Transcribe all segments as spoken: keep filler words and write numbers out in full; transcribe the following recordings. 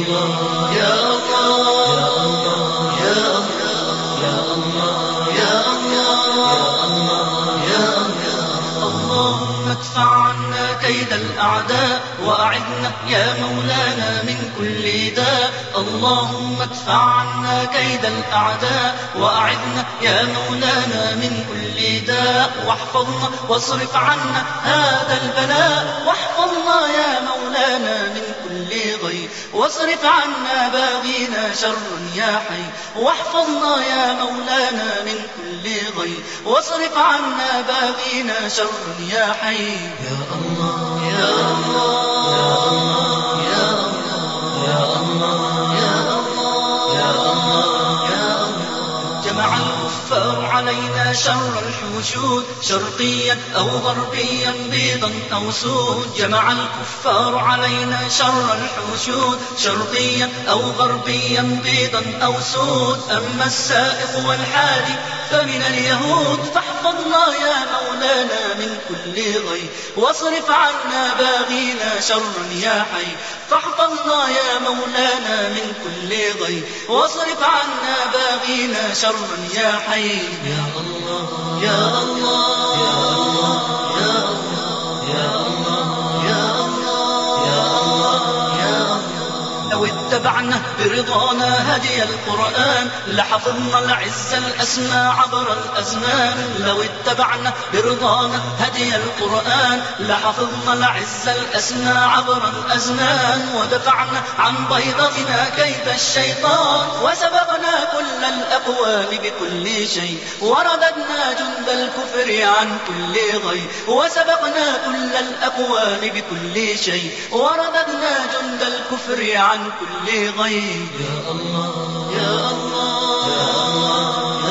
الله يا الله يا الله يا الله يا الله. اللهم ادفع عنا كيد الأعداء وأعذنا يا مولانا من كل داء. اللهم ادفع عنا كيد الأعداء وأعذنا يا مولانا من كل داء. واحفظنا واصرف عنا هذا البلاء. واحفظنا يا مولانا من كل غير واصرف عنا باغينا شرا يا حي. واحفظنا يا مولانا من كل غير واصرف عنا باغينا شرا يا حي. يا الله يا الله يا الله يا الله يا الله يا الله يا الله. جمع الكفار علينا شر الحشود شرقيا أو غربيا بيضا أو سود. جمع الكفار علينا شر الحشود شرقيا أو غربيا بيضا أو سود. أما السائق والحادي فمن اليهود. فاحفظنا يا مولانا من كل غير واصرف عنا باغينا شرا يا حي. فاحفظنا يا مولانا من كل غير واصرف عنا باغينا شرا يا حي. يا الله يا الله يا الله يا الله يا الله يا الله يا الله يا الله. لو اتبعنا برضانا هدي القرآن لحفظنا العز الأسمى عبر الأزمان. لو اتبعنا برضانا هدي القرآن لحفظنا العز الأسمى عبر الأزمان. ودفعنا عن بيضتنا كيد الشيطان وسبقنا كل الأقوام بكل شيء. ورددنا جند الكفر عن كل غير وسبقنا كل الأقوام بكل شيء. ورددنا جند الكفر عن كل غير. يا الله يا الله يا الله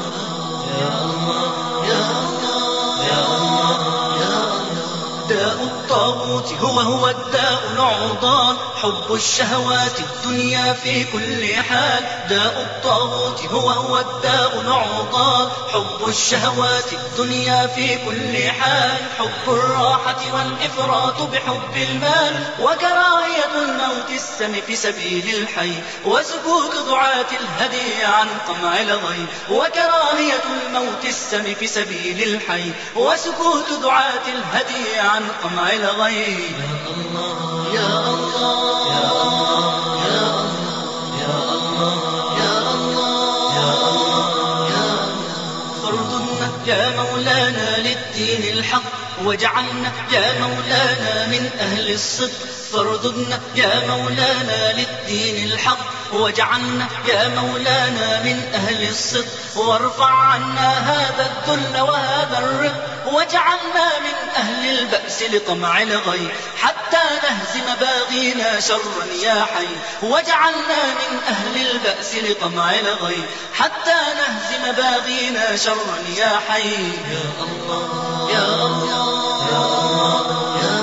يا الله يا الله يا الله يا الله. داء الطاغوت هو هو الداء العرضان حب الشهوات الدنيا في كل حال. داء الطاغوت هو هو الداء العرضان حب الشهوات الدنيا في كل حال. حب الراحة والإفراط بحب المال وكراهية الموت السم في سبيل الحي. وسكوت دعاة الهدي عن قمع الغي وكراهية الموت السم في سبيل الحي. وسكوت دعاة الهدي عن قمع الغي. يا الله يا الله يا الله يا الله يا الله يا الله يا الله. فارضنا يا مولانا للدين الحق واجعلنا يا مولانا من أهل الصدق. فارضنا يا مولانا للدين الحق واجعلنا يا مولانا من أهل الصدق. وارفع عنا هذا الذل وهذا الرق واجعلنا من أهل البأس لطمع الغي حتى نهزم باغينا شرا يا حي. واجعلنا من أهل البأس لطمع الغي حتى نهزم باغينا شرا يا حي. يا الله يا الله يا الله يا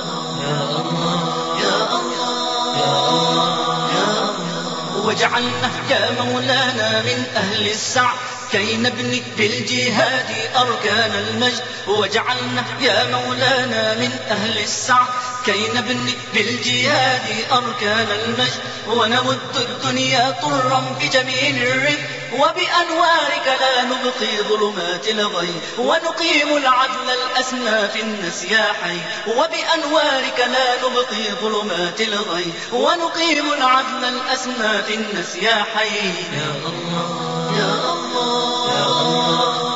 الله يا الله يا الله يا الله. واجعلنا يا مولانا من أهل السعي كي نبني بالجهاد أركان المجد. واجعلنا يا مولانا من أهل السعي كي نبني بالجهاد أركان المجد. ونمد الدنيا طرا بجميل الرد وبأنوارك لا نبقي ظلمات الغي. ونقيم العدل الأسنى في الناس يا حي. وبأنوارك لا نبقي ظلمات الغي ونقيم العدل الأسنى في الناس يا حي. يا الله يا الله يا الله